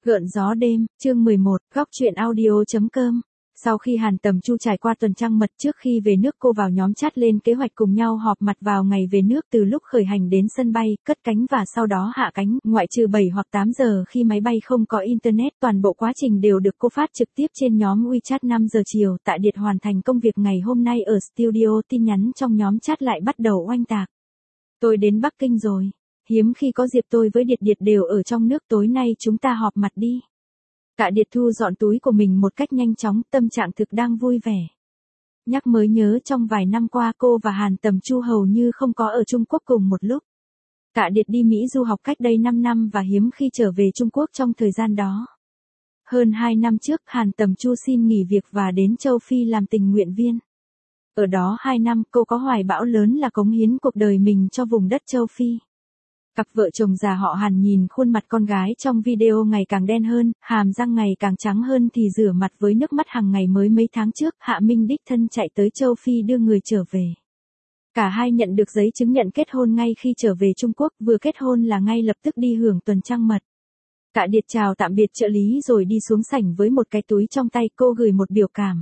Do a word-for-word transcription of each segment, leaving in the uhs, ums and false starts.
Gợn gió đêm, chương mười một, góc truyện audio.com. Sau khi Hàn Tầm Chu trải qua tuần trăng mật trước khi về nước, cô vào nhóm chat lên kế hoạch cùng nhau họp mặt vào ngày về nước, từ lúc khởi hành đến sân bay, cất cánh và sau đó hạ cánh, ngoại trừ bảy hoặc tám giờ khi máy bay không có internet, toàn bộ quá trình đều được cô phát trực tiếp trên nhóm WeChat. Năm giờ chiều, Tạ Điệt hoàn thành công việc ngày hôm nay ở studio, tin nhắn trong nhóm chat lại bắt đầu oanh tạc. Tôi đến Bắc Kinh rồi. Hiếm khi có dịp tôi với Điệt Điệt đều ở trong nước, tối nay chúng ta họp mặt đi. Tạ Điệt thu dọn túi của mình một cách nhanh chóng, tâm trạng thực đang vui vẻ. Nhắc mới nhớ trong vài năm qua cô và Hàn Tầm Chu hầu như không có ở Trung Quốc cùng một lúc. Tạ Điệt đi Mỹ du học cách đây năm năm và hiếm khi trở về Trung Quốc trong thời gian đó. Hơn hai năm trước, Hàn Tầm Chu xin nghỉ việc và đến châu Phi làm tình nguyện viên. Ở đó hai năm, cô có hoài bão lớn là cống hiến cuộc đời mình cho vùng đất châu Phi. Cặp vợ chồng già họ Hàn nhìn khuôn mặt con gái trong video ngày càng đen hơn, hàm răng ngày càng trắng hơn thì rửa mặt với nước mắt hàng ngày. Mới mấy tháng trước, Hạ Minh đích thân chạy tới châu Phi đưa người trở về. Cả hai nhận được giấy chứng nhận kết hôn ngay khi trở về Trung Quốc, vừa kết hôn là ngay lập tức đi hưởng tuần trăng mật. Tạ Điệt chào tạm biệt trợ lý rồi đi xuống sảnh với một cái túi trong tay, cô gửi một biểu cảm.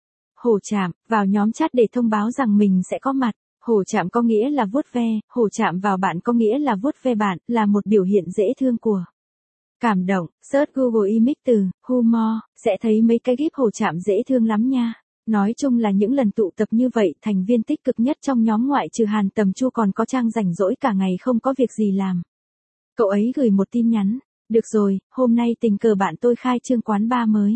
Hổ Trạm, vào nhóm chat để thông báo rằng mình sẽ có mặt. Hổ chạm có nghĩa là vuốt ve, hổ chạm vào bạn có nghĩa là vuốt ve bạn, là một biểu hiện dễ thương của cảm động. Search Google Image từ humor, sẽ thấy mấy cái gif hổ chạm dễ thương lắm nha. Nói chung là những lần tụ tập như vậy, thành viên tích cực nhất trong nhóm ngoại trừ Hàn Tầm Chu còn có Trang rảnh rỗi cả ngày không có việc gì làm. Cậu ấy gửi một tin nhắn, được rồi, hôm nay tình cờ bạn tôi khai trương quán bar mới.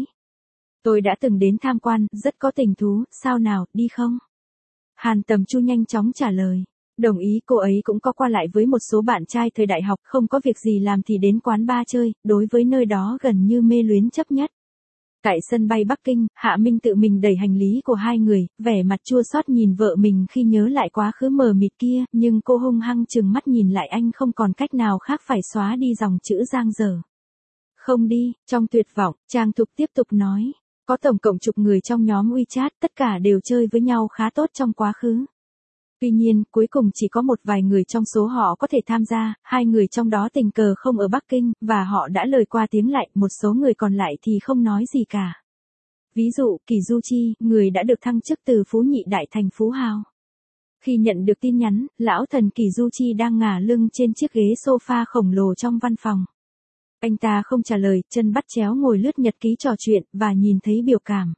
Tôi đã từng đến tham quan, rất có tình thú, sao nào, đi không? Hàn Tầm Chu nhanh chóng trả lời. Đồng ý, cô ấy cũng có qua lại với một số bạn trai thời đại học, không có việc gì làm thì đến quán bar chơi, đối với nơi đó gần như mê luyến chấp nhất. Tại sân bay Bắc Kinh, Hạ Minh tự mình đẩy hành lý của hai người, vẻ mặt chua xót nhìn vợ mình khi nhớ lại quá khứ mờ mịt kia, nhưng cô hung hăng trừng mắt nhìn lại anh, không còn cách nào khác phải xóa đi dòng chữ giang dở. Không đi, trong tuyệt vọng, Trang Thục tiếp tục nói. Có tổng cộng chục người trong nhóm WeChat, tất cả đều chơi với nhau khá tốt trong quá khứ. Tuy nhiên, cuối cùng chỉ có một vài người trong số họ có thể tham gia, hai người trong đó tình cờ không ở Bắc Kinh, và họ đã lời qua tiếng lại, một số người còn lại thì không nói gì cả. Ví dụ, Kỳ Du Chi, người đã được thăng chức từ phú nhị đại thành phú hào. Khi nhận được tin nhắn, lão thần Kỳ Du Chi đang ngả lưng trên chiếc ghế sofa khổng lồ trong văn phòng. Anh ta không trả lời, chân bắt chéo ngồi lướt nhật ký trò chuyện, và nhìn thấy biểu cảm.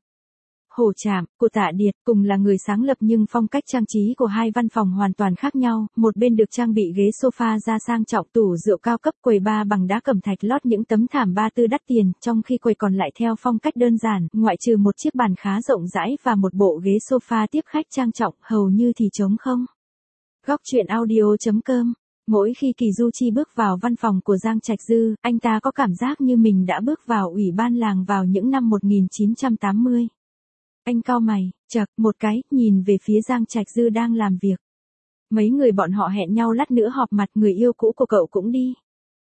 Hổ Trạm, của Tạ Điệt, cùng là người sáng lập nhưng phong cách trang trí của hai văn phòng hoàn toàn khác nhau, một bên được trang bị ghế sofa da sang trọng, tủ rượu cao cấp, quầy bar bằng đá cẩm thạch lót những tấm thảm ba tư đắt tiền, trong khi quầy còn lại theo phong cách đơn giản, ngoại trừ một chiếc bàn khá rộng rãi và một bộ ghế sofa tiếp khách trang trọng, hầu như thì trống không. Góc truyện audio.com. Mỗi khi Kỳ Du Chi bước vào văn phòng của Giang Trạch Dư, anh ta có cảm giác như mình đã bước vào ủy ban làng vào những năm một nghìn chín trăm tám mươi. Anh cau mày, chậc một cái, nhìn về phía Giang Trạch Dư đang làm việc. Mấy người bọn họ hẹn nhau lát nữa họp mặt, người yêu cũ của cậu cũng đi.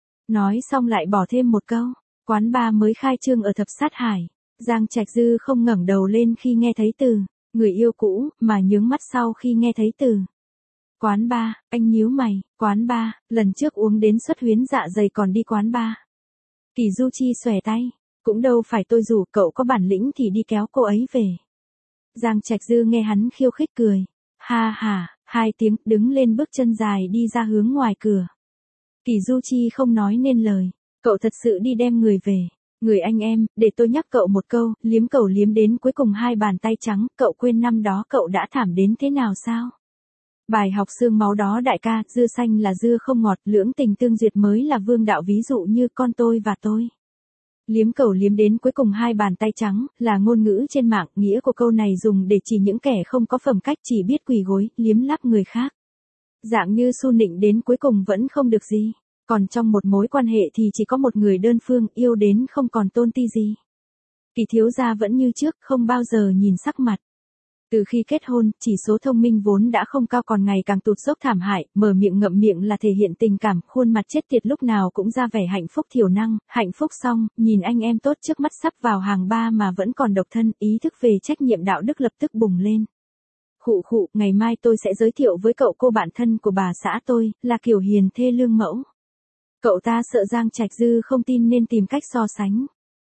Nói xong lại bỏ thêm một câu, quán bar mới khai trương ở Thập Sát Hải. Giang Trạch Dư không ngẩng đầu lên khi nghe thấy từ người yêu cũ, mà nhướng mắt sau khi nghe thấy từ quán bar. Anh nhíu mày, quán bar, lần trước uống đến xuất huyến dạ dày còn đi quán bar. Kỳ Du Chi xòe tay, cũng đâu phải tôi rủ, cậu có bản lĩnh thì đi kéo cô ấy về. Giang Trạch Dư nghe hắn khiêu khích cười. Ha ha, hai tiếng, đứng lên bước chân dài đi ra hướng ngoài cửa. Kỳ Du Chi không nói nên lời. Cậu thật sự đi đem người về. Người anh em, để tôi nhắc cậu một câu, liếm cậu liếm đến cuối cùng hai bàn tay trắng, cậu quên năm đó cậu đã thảm đến thế nào sao? Bài học xương máu đó đại ca, dưa xanh là dưa không ngọt, lưỡng tình tương duyệt mới là vương đạo, ví dụ như con tôi và tôi. Liếm cẩu liếm đến cuối cùng hai bàn tay trắng, là ngôn ngữ trên mạng, nghĩa của câu này dùng để chỉ những kẻ không có phẩm cách, chỉ biết quỳ gối, liếm láp người khác. Dạng như su nịnh đến cuối cùng vẫn không được gì. Còn trong một mối quan hệ thì chỉ có một người đơn phương, yêu đến không còn tôn ti gì. Kỳ thiếu gia vẫn như trước, không bao giờ nhìn sắc mặt. Từ khi kết hôn, chỉ số thông minh vốn đã không cao còn ngày càng tụt dốc thảm hại, mở miệng ngậm miệng là thể hiện tình cảm, khuôn mặt chết tiệt lúc nào cũng ra vẻ hạnh phúc thiểu năng, hạnh phúc xong, nhìn anh em tốt trước mắt sắp vào hàng ba mà vẫn còn độc thân, ý thức về trách nhiệm đạo đức lập tức bùng lên. Khụ khụ, ngày mai tôi sẽ giới thiệu với cậu cô bạn thân của bà xã tôi, là kiểu hiền thê lương mẫu. Cậu ta sợ Giang Trạch Dư không tin nên tìm cách so sánh.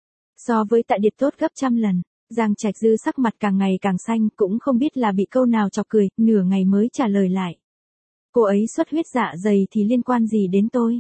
So với Tạ Điệt tốt gấp trăm lần, Giang Trạch Dư sắc mặt càng ngày càng xanh, cũng không biết là bị câu nào chọc cười, nửa ngày mới trả lời lại. Cô ấy xuất huyết dạ dày thì liên quan gì đến tôi?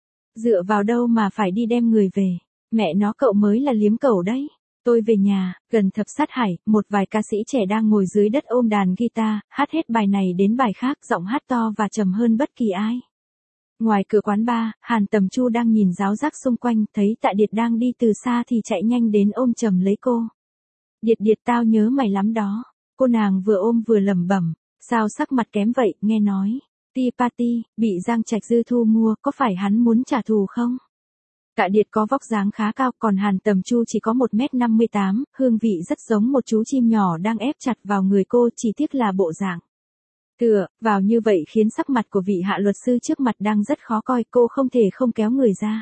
Dựa vào đâu mà phải đi đem người về? Mẹ nó, cậu mới là liếm cẩu đấy. Tôi về nhà, gần thập sát hải, một vài ca sĩ trẻ đang ngồi dưới đất ôm đàn guitar, hát hết bài này đến bài khác, giọng hát to và trầm hơn bất kỳ ai. Ngoài cửa quán bar, Hàn Tầm Chu đang nhìn ráo rác xung quanh, thấy Tạ Điệt đang đi từ xa thì chạy nhanh đến ôm chầm lấy cô. Điệt Điệt, tao nhớ mày lắm đó. Cô nàng vừa ôm vừa lẩm bẩm, sao sắc mặt kém vậy, nghe nói. Tea party, bị Giang Trạch Dư thu mua, có phải hắn muốn trả thù không? Tạ Điệt có vóc dáng khá cao, còn Hàn Tầm Chu chỉ có một mét năm mươi tám, hương vị rất giống một chú chim nhỏ đang ép chặt vào người cô, chỉ tiếc là bộ dạng tựa vào như vậy khiến sắc mặt của vị hạ luật sư trước mặt đang rất khó coi, cô không thể không kéo người ra.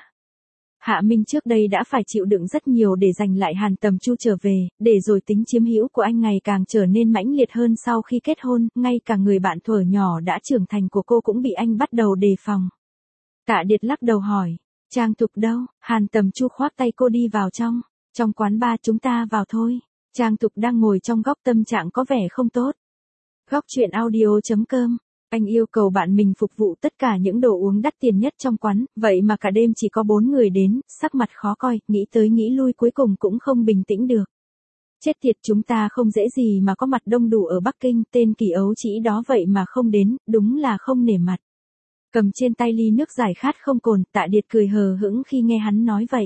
Hạ Minh trước đây đã phải chịu đựng rất nhiều để giành lại Hàn Tầm Chu trở về, để rồi tính chiếm hữu của anh ngày càng trở nên mãnh liệt hơn sau khi kết hôn, ngay cả người bạn thuở nhỏ đã trưởng thành của cô cũng bị anh bắt đầu đề phòng. Tạ Điệt lắc đầu hỏi, Trang Thục đâu? Hàn Tầm Chu khoác tay cô đi vào trong, trong quán bar, chúng ta vào thôi. Trang Thục đang ngồi trong góc, tâm trạng có vẻ không tốt. Góc chuyện audio chấm com. Anh yêu cầu bạn mình phục vụ tất cả những đồ uống đắt tiền nhất trong quán, vậy mà cả đêm chỉ có bốn người đến, sắc mặt khó coi, nghĩ tới nghĩ lui cuối cùng cũng không bình tĩnh được. Chết tiệt, chúng ta không dễ gì mà có mặt đông đủ ở Bắc Kinh, tên kỳ ấu trĩ đó vậy mà không đến, đúng là không nể mặt. Cầm trên tay ly nước giải khát không cồn, Tạ Điệt cười hờ hững khi nghe hắn nói vậy.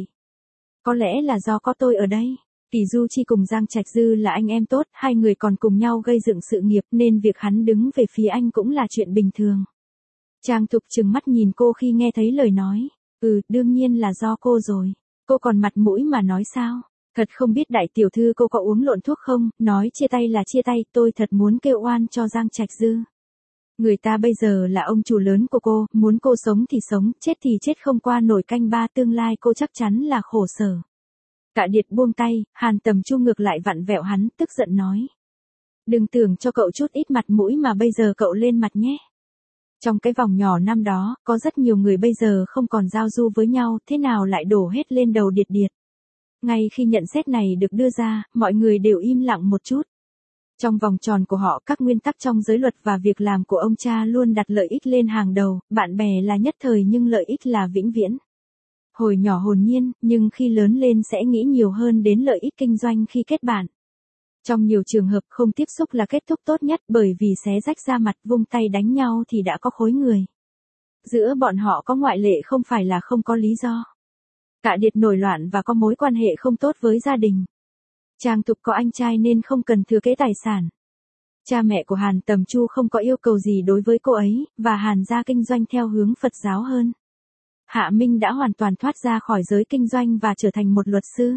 Có lẽ là do có tôi ở đây. Kỳ Du Chi cùng Giang Trạch Dư là anh em tốt, hai người còn cùng nhau gây dựng sự nghiệp nên việc hắn đứng về phía anh cũng là chuyện bình thường. Trang Thục trừng mắt nhìn cô khi nghe thấy lời nói. Ừ, đương nhiên là do cô rồi. Cô còn mặt mũi mà nói sao? Thật không biết đại tiểu thư cô có uống lộn thuốc không, nói chia tay là chia tay, tôi thật muốn kêu oan cho Giang Trạch Dư. Người ta bây giờ là ông chủ lớn của cô, muốn cô sống thì sống, chết thì chết không qua nổi canh ba, tương lai cô chắc chắn là khổ sở. Tạ Điệt buông tay, Hàn Tầm Chu ngược lại vặn vẹo hắn, tức giận nói. Đừng tưởng cho cậu chút ít mặt mũi mà bây giờ cậu lên mặt nhé. Trong cái vòng nhỏ năm đó, có rất nhiều người bây giờ không còn giao du với nhau, thế nào lại đổ hết lên đầu Điệt Điệt. Ngay khi nhận xét này được đưa ra, mọi người đều im lặng một chút. Trong vòng tròn của họ, các nguyên tắc trong giới luật và việc làm của ông cha luôn đặt lợi ích lên hàng đầu, bạn bè là nhất thời nhưng lợi ích là vĩnh viễn. Hồi nhỏ hồn nhiên, nhưng khi lớn lên sẽ nghĩ nhiều hơn đến lợi ích kinh doanh khi kết bạn. Trong nhiều trường hợp, không tiếp xúc là kết thúc tốt nhất, bởi vì xé rách da mặt, vung tay đánh nhau thì đã có khối người. Giữa bọn họ có ngoại lệ, không phải là không có lý do. Tạ Điệt nổi loạn và có mối quan hệ không tốt với gia đình. Trang Thục có anh trai nên không cần thừa kế tài sản. Cha mẹ của Hàn Tầm Chu không có yêu cầu gì đối với cô ấy, và Hàn gia kinh doanh theo hướng Phật giáo hơn. Hạ Minh đã hoàn toàn thoát ra khỏi giới kinh doanh và trở thành một luật sư.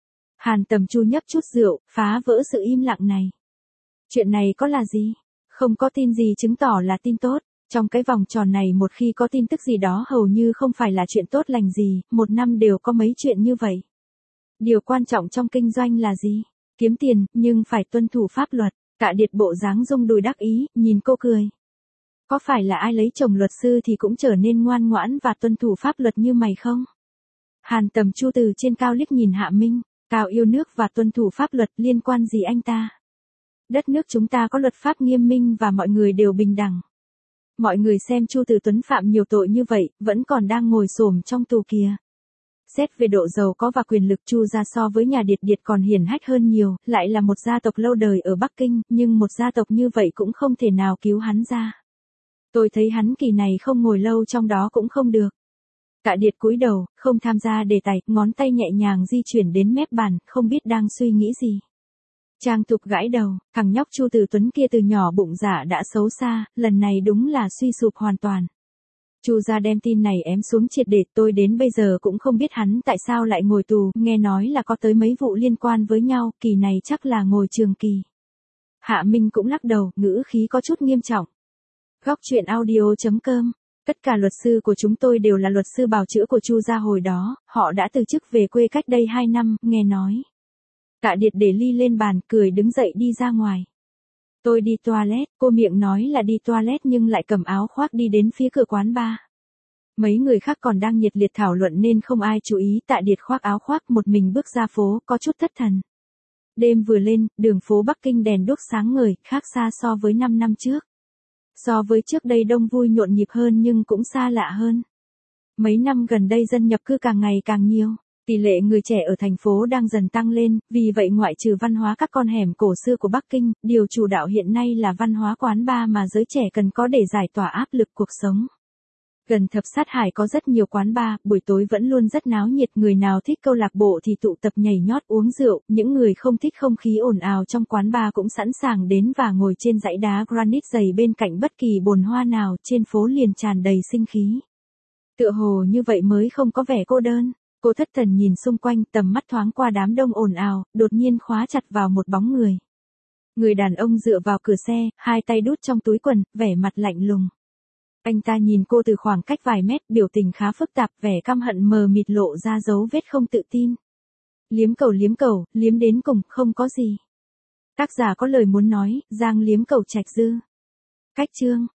Hàn Tầm Chu nhấp chút rượu, phá vỡ sự im lặng này. Chuyện này có là gì? Không có tin gì chứng tỏ là tin tốt. Trong cái vòng tròn này một khi có tin tức gì đó hầu như không phải là chuyện tốt lành gì, một năm đều có mấy chuyện như vậy. Điều quan trọng trong kinh doanh là gì? Kiếm tiền, nhưng phải tuân thủ pháp luật. Tạ Điệt bộ dáng rung đùi đắc ý, nhìn cô cười. Có phải là ai lấy chồng luật sư thì cũng trở nên ngoan ngoãn và tuân thủ pháp luật như mày không? Hàn Tầm Chu từ trên cao liếc nhìn Hạ Minh, cao yêu nước và tuân thủ pháp luật liên quan gì anh ta? Đất nước chúng ta có luật pháp nghiêm minh và mọi người đều bình đẳng. Mọi người xem Chu Từ Tuấn phạm nhiều tội như vậy, vẫn còn đang ngồi xổm trong tù kìa. Xét về độ giàu có và quyền lực, Chu gia so với nhà Điệt Điệt còn hiển hách hơn nhiều, lại là một gia tộc lâu đời ở Bắc Kinh, nhưng một gia tộc như vậy cũng không thể nào cứu hắn ra. Tôi thấy hắn kỳ này không ngồi lâu trong đó cũng không được. Tạ Điệt cúi đầu, không tham gia đề tài, ngón tay nhẹ nhàng di chuyển đến mép bàn, không biết đang suy nghĩ gì. Trang Thục gãi đầu, thằng nhóc Chu Từ Tuấn kia từ nhỏ bụng dạ đã xấu xa, lần này đúng là suy sụp hoàn toàn. Chu gia đem tin này ém xuống triệt để, tôi đến bây giờ cũng không biết hắn tại sao lại ngồi tù, nghe nói là có tới mấy vụ liên quan với nhau, kỳ này chắc là ngồi trường kỳ. Hạ Minh cũng lắc đầu, ngữ khí có chút nghiêm trọng. Góc chuyện audio chấm com. Tất cả luật sư của chúng tôi đều là luật sư bào chữa của Chu gia hồi đó, họ đã từ chức về quê cách đây hai năm, nghe nói. Tạ Điệt để ly lên bàn, cười đứng dậy đi ra ngoài. Tôi đi toilet, cô miệng nói là đi toilet nhưng lại cầm áo khoác đi đến phía cửa quán bar. Mấy người khác còn đang nhiệt liệt thảo luận nên không ai chú ý. Tạ Điệt khoác áo khoác một mình bước ra phố, có chút thất thần. Đêm vừa lên, đường phố Bắc Kinh đèn đuốc sáng ngời, khác xa so với năm năm trước. So với trước đây đông vui nhộn nhịp hơn nhưng cũng xa lạ hơn. Mấy năm gần đây dân nhập cư càng ngày càng nhiều. Tỷ lệ người trẻ ở thành phố đang dần tăng lên, vì vậy ngoại trừ văn hóa các con hẻm cổ xưa của Bắc Kinh, điều chủ đạo hiện nay là văn hóa quán bar mà giới trẻ cần có để giải tỏa áp lực cuộc sống. Gần Thập Sát Hải có rất nhiều quán bar, buổi tối vẫn luôn rất náo nhiệt, người nào thích câu lạc bộ thì tụ tập nhảy nhót uống rượu, những người không thích không khí ồn ào trong quán bar cũng sẵn sàng đến và ngồi trên dãy đá granite dày bên cạnh bất kỳ bồn hoa nào, trên phố liền tràn đầy sinh khí. Tựa hồ như vậy mới không có vẻ cô đơn. Cô thất thần nhìn xung quanh, tầm mắt thoáng qua đám đông ồn ào, đột nhiên khóa chặt vào một bóng người. Người đàn ông dựa vào cửa xe, hai tay đút trong túi quần, vẻ mặt lạnh lùng. Anh ta nhìn cô từ khoảng cách vài mét, biểu tình khá phức tạp, vẻ căm hận mờ mịt lộ ra dấu vết không tự tin. Liếm cầu liếm cầu, liếm đến cùng, không có gì. Tác giả có lời muốn nói, Giang liếm cầu Trạch Dư. Cách chương